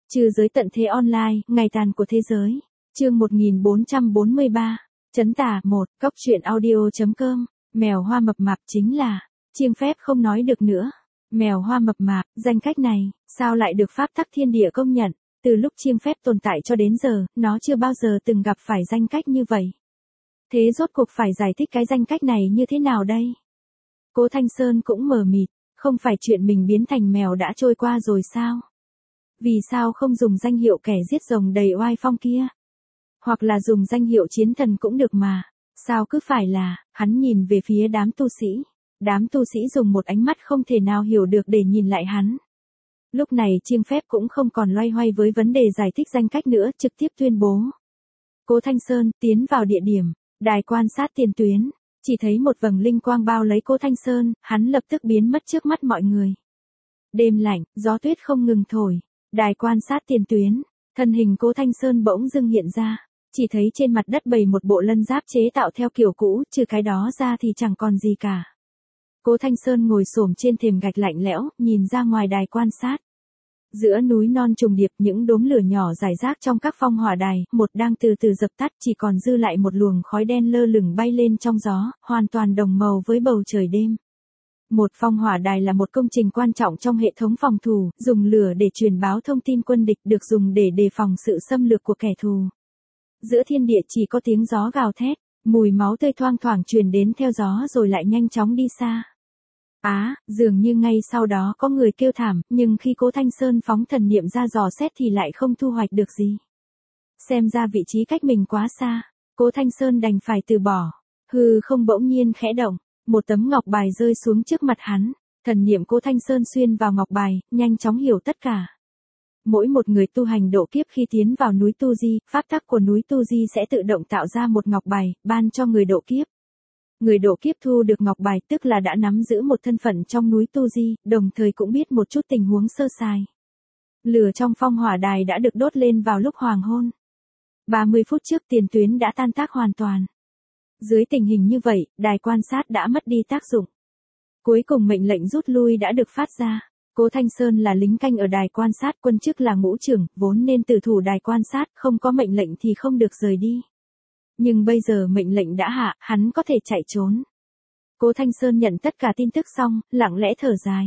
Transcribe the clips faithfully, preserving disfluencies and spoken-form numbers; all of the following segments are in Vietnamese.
Trừ giới tận thế online, ngày tàn của thế giới. Chương một nghìn bốn trăm bốn mươi ba. Chấn tà một. Cốc truyện audio.com. Mèo hoa mập mạp chính là chiêng phép không nói được nữa. Mèo hoa mập mạp, danh cách này, sao lại được pháp tắc thiên địa công nhận? Từ lúc chiêng phép tồn tại cho đến giờ, nó chưa bao giờ từng gặp phải danh cách như vậy. Thế rốt cuộc phải giải thích cái danh cách này như thế nào đây? Cố Thanh Sơn cũng mờ mịt, không phải chuyện mình biến thành mèo đã trôi qua rồi sao? Vì sao không dùng danh hiệu kẻ giết rồng đầy oai phong kia? Hoặc là dùng danh hiệu chiến thần cũng được mà. Sao cứ phải là, hắn nhìn về phía đám tu sĩ. Đám tu sĩ dùng một ánh mắt không thể nào hiểu được để nhìn lại hắn. Lúc này chiêng phép cũng không còn loay hoay với vấn đề giải thích danh cách nữa, trực tiếp tuyên bố. Cố Thanh Sơn tiến vào địa điểm, đài quan sát tiền tuyến. Chỉ thấy một vầng linh quang bao lấy Cố Thanh Sơn, hắn lập tức biến mất trước mắt mọi người. Đêm lạnh, gió tuyết không ngừng thổi. Đài quan sát tiền tuyến, thân hình Cố Thanh Sơn bỗng dưng hiện ra, chỉ thấy trên mặt đất bày một bộ lân giáp chế tạo theo kiểu cũ, trừ cái đó ra thì chẳng còn gì cả. Cố Thanh Sơn ngồi xổm trên thềm gạch lạnh lẽo, nhìn ra ngoài đài quan sát. Giữa núi non trùng điệp, những đốm lửa nhỏ rải rác trong các phong hỏa đài, một đang từ từ dập tắt, chỉ còn dư lại một luồng khói đen lơ lửng bay lên trong gió, hoàn toàn đồng màu với bầu trời đêm. Một phong hỏa đài là một công trình quan trọng trong hệ thống phòng thủ, dùng lửa để truyền báo thông tin quân địch, được dùng để đề phòng sự xâm lược của kẻ thù. Giữa thiên địa chỉ có tiếng gió gào thét, mùi máu tươi thoang thoảng truyền đến theo gió rồi lại nhanh chóng đi xa. Á, à, dường như ngay sau đó có người kêu thảm, nhưng khi Cố Thanh Sơn phóng thần niệm ra dò xét thì lại không thu hoạch được gì. Xem ra vị trí cách mình quá xa, Cố Thanh Sơn đành phải từ bỏ. Hư không bỗng nhiên khẽ động. Một tấm ngọc bài rơi xuống trước mặt hắn, thần niệm Cố Thanh Sơn xuyên vào ngọc bài, nhanh chóng hiểu tất cả. Mỗi một người tu hành độ kiếp khi tiến vào núi Tu Di, pháp tắc của núi Tu Di sẽ tự động tạo ra một ngọc bài, ban cho người độ kiếp. Người độ kiếp thu được ngọc bài tức là đã nắm giữ một thân phận trong núi Tu Di, đồng thời cũng biết một chút tình huống sơ sài. Lửa trong phong hỏa đài đã được đốt lên vào lúc hoàng hôn. ba mươi phút trước tiền tuyến đã tan tác hoàn toàn. Dưới tình hình như vậy, đài quan sát đã mất đi tác dụng. Cuối cùng mệnh lệnh rút lui đã được phát ra. Cố Thanh Sơn là lính canh ở đài quan sát, quân chức là ngũ trưởng, vốn nên tử thủ đài quan sát, không có mệnh lệnh thì không được rời đi. Nhưng bây giờ mệnh lệnh đã hạ, hắn có thể chạy trốn. Cố Thanh Sơn nhận tất cả tin tức xong, lặng lẽ thở dài.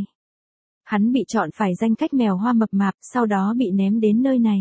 Hắn bị chọn phải danh cách mèo hoa mập mạp, sau đó bị ném đến nơi này.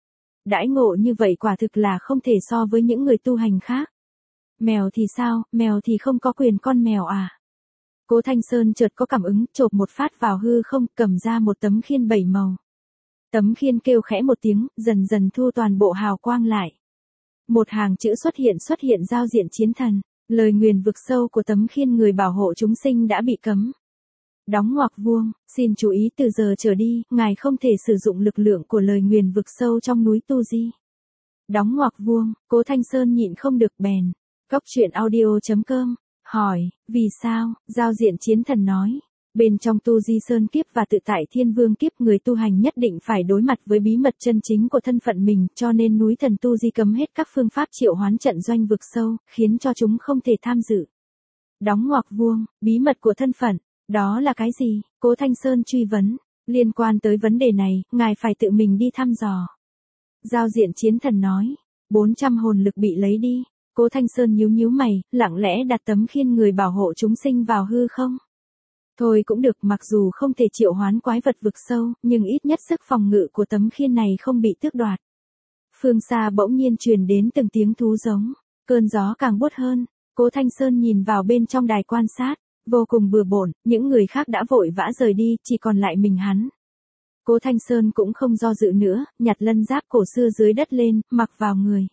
Đãi ngộ như vậy quả thực là không thể so với những người tu hành khác. Mèo thì sao, mèo thì không có quyền con mèo à? Cố Thanh Sơn chợt có cảm ứng, chộp một phát vào hư không, cầm ra một tấm khiên bảy màu. Tấm khiên kêu khẽ một tiếng, dần dần thu toàn bộ hào quang lại. Một hàng chữ xuất hiện xuất hiện giao diện chiến thần, lời nguyền vực sâu của tấm khiên người bảo hộ chúng sinh đã bị cấm. Đóng ngoặc vuông, xin chú ý từ giờ trở đi, ngài không thể sử dụng lực lượng của lời nguyền vực sâu trong núi Tu Di. Đóng ngoặc vuông, Cố Thanh Sơn nhịn không được bèn. Cốc truyện audio.com, hỏi, vì sao, giao diện chiến thần nói, bên trong Tu Di Sơn kiếp và tự tại Thiên Vương kiếp người tu hành nhất định phải đối mặt với bí mật chân chính của thân phận mình, cho nên núi thần Tu Di cấm hết các phương pháp triệu hoán trận doanh vực sâu, khiến cho chúng không thể tham dự. Đóng ngoặc vuông, bí mật của thân phận, đó là cái gì? Cố Thanh Sơn truy vấn, liên quan tới vấn đề này, ngài phải tự mình đi thăm dò. Giao diện chiến thần nói, bốn trăm hồn lực bị lấy đi. Cố Thanh Sơn nhíu nhíu mày, lặng lẽ đặt tấm khiên người bảo hộ chúng sinh vào hư không. Thôi cũng được, mặc dù không thể triệu hoán quái vật vực sâu, nhưng ít nhất sức phòng ngự của tấm khiên này không bị tước đoạt. Phương xa bỗng nhiên truyền đến từng tiếng thú giống, cơn gió càng buốt hơn. Cố Thanh Sơn nhìn vào bên trong đài quan sát, vô cùng bừa bộn, những người khác đã vội vã rời đi, chỉ còn lại mình hắn. Cố Thanh Sơn cũng không do dự nữa, nhặt lân giáp cổ xưa dưới đất lên, mặc vào người.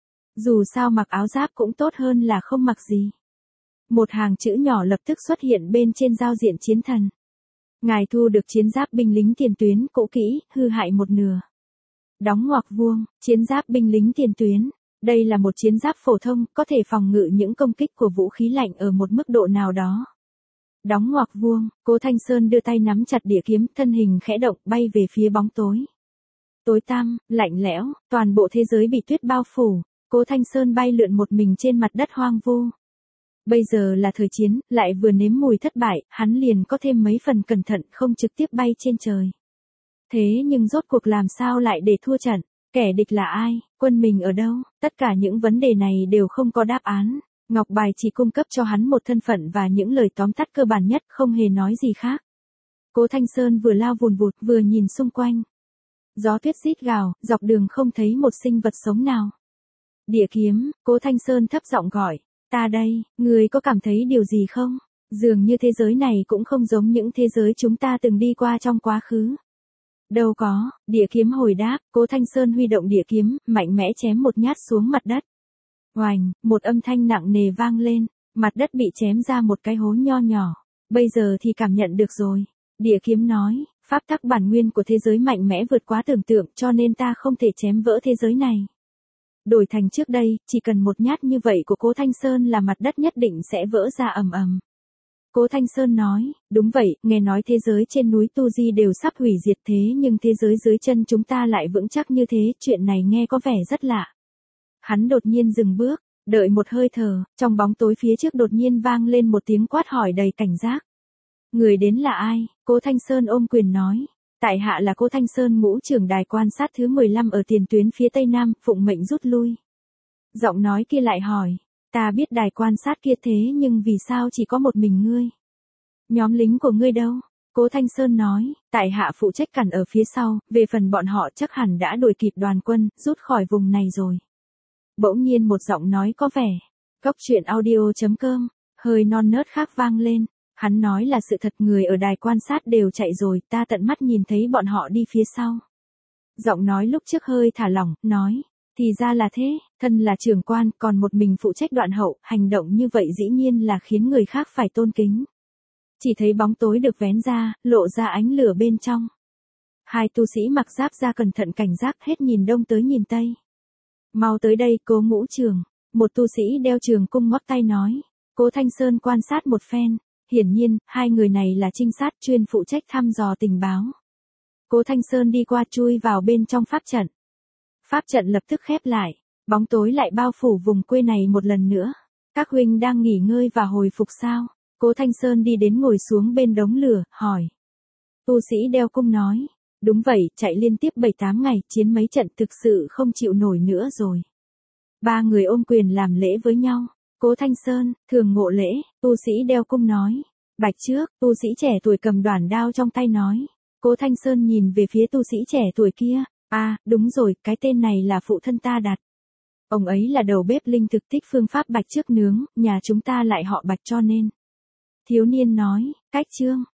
Dù sao mặc áo giáp cũng tốt hơn là không mặc gì. Một hàng chữ nhỏ lập tức xuất hiện bên trên giao diện chiến thần. Ngài thu được chiến giáp binh lính tiền tuyến cũ kỹ, hư hại một nửa. Đóng ngoặc vuông, chiến giáp binh lính tiền tuyến. Đây là một chiến giáp phổ thông, có thể phòng ngự những công kích của vũ khí lạnh ở một mức độ nào đó. Đóng ngoặc vuông, Cố Thanh Sơn đưa tay nắm chặt địa kiếm, thân hình khẽ động, bay về phía bóng tối. Tối tăm, lạnh lẽo, toàn bộ thế giới bị tuyết bao phủ. Cố Thanh Sơn bay lượn một mình trên mặt đất hoang vu. Bây giờ là thời chiến, lại vừa nếm mùi thất bại, hắn liền có thêm mấy phần cẩn thận, không trực tiếp bay trên trời. Thế nhưng rốt cuộc làm sao lại để thua trận? Kẻ địch là ai? Quân mình ở đâu? Tất cả những vấn đề này đều không có đáp án. Ngọc bài chỉ cung cấp cho hắn một thân phận và những lời tóm tắt cơ bản nhất, không hề nói gì khác. Cố Thanh Sơn vừa lao vùn vụt vừa nhìn xung quanh. Gió tuyết rít gào, dọc đường không thấy một sinh vật sống nào. Địa kiếm, Cố Thanh Sơn thấp giọng gọi, ta đây, người có cảm thấy điều gì không? Dường như thế giới này cũng không giống những thế giới chúng ta từng đi qua trong quá khứ. Đâu có, địa kiếm hồi đáp, Cố Thanh Sơn huy động địa kiếm, mạnh mẽ chém một nhát xuống mặt đất. Oành, một âm thanh nặng nề vang lên, mặt đất bị chém ra một cái hố nho nhỏ. Bây giờ thì cảm nhận được rồi. Địa kiếm nói, pháp tắc bản nguyên của thế giới mạnh mẽ vượt quá tưởng tượng cho nên ta không thể chém vỡ thế giới này. Đổi thành trước đây, chỉ cần một nhát như vậy của Cố Thanh Sơn là mặt đất nhất định sẽ vỡ ra ầm ầm. Cố Thanh Sơn nói, đúng vậy, nghe nói thế giới trên núi Tu Di đều sắp hủy diệt thế nhưng thế giới dưới chân chúng ta lại vững chắc như thế, chuyện này nghe có vẻ rất lạ. Hắn đột nhiên dừng bước, đợi một hơi thở, trong bóng tối phía trước đột nhiên vang lên một tiếng quát hỏi đầy cảnh giác. Người đến là ai? Cố Thanh Sơn ôm quyền nói. Tại hạ là Cố Thanh Sơn, ngũ trưởng đài quan sát thứ mười lăm ở tiền tuyến phía tây nam, phụng mệnh rút lui. Giọng nói kia lại hỏi. Ta biết đài quan sát kia thế nhưng vì sao chỉ có một mình ngươi? Nhóm lính của ngươi đâu? Cố Thanh Sơn nói, tại hạ phụ trách cản ở phía sau, về phần bọn họ chắc hẳn đã đuổi kịp đoàn quân, rút khỏi vùng này rồi. Bỗng nhiên một giọng nói có vẻ. Góc truyện audio chấm com, hơi non nớt khác vang lên. Hắn nói là sự thật, người ở đài quan sát đều chạy rồi, ta tận mắt nhìn thấy bọn họ đi phía sau. Giọng nói lúc trước hơi thả lỏng, nói, thì ra là thế, thân là trưởng quan, còn một mình phụ trách đoạn hậu, hành động như vậy dĩ nhiên là khiến người khác phải tôn kính. Chỉ thấy bóng tối được vén ra, lộ ra ánh lửa bên trong. Hai tu sĩ mặc giáp ra cẩn thận cảnh giác hết nhìn đông tới nhìn tây. Mau tới đây, Cố ngũ trưởng. Một tu sĩ đeo trường cung ngoắc tay nói. Cố Thanh Sơn quan sát một phen. Hiển nhiên, hai người này là trinh sát chuyên phụ trách thăm dò tình báo. Cố Thanh Sơn đi qua chui vào bên trong pháp trận. Pháp trận lập tức khép lại. Bóng tối lại bao phủ vùng quê này một lần nữa. Các huynh đang nghỉ ngơi và hồi phục sao? Cố Thanh Sơn đi đến ngồi xuống bên đống lửa, hỏi. Tu sĩ đeo cung nói. Đúng vậy, chạy liên tiếp bảy tám ngày, chiến mấy trận thực sự không chịu nổi nữa rồi. Ba người ôm quyền làm lễ với nhau. Cố Thanh Sơn, thường ngộ lễ, tu sĩ đeo cung nói. Bạch trước, tu sĩ trẻ tuổi cầm đoản đao trong tay nói. Cố Thanh Sơn nhìn về phía tu sĩ trẻ tuổi kia. À, đúng rồi, cái tên này là phụ thân ta đặt. Ông ấy là đầu bếp linh thực tích phương pháp Bạch trước nướng, nhà chúng ta lại họ Bạch cho nên. Thiếu niên nói, cách chương.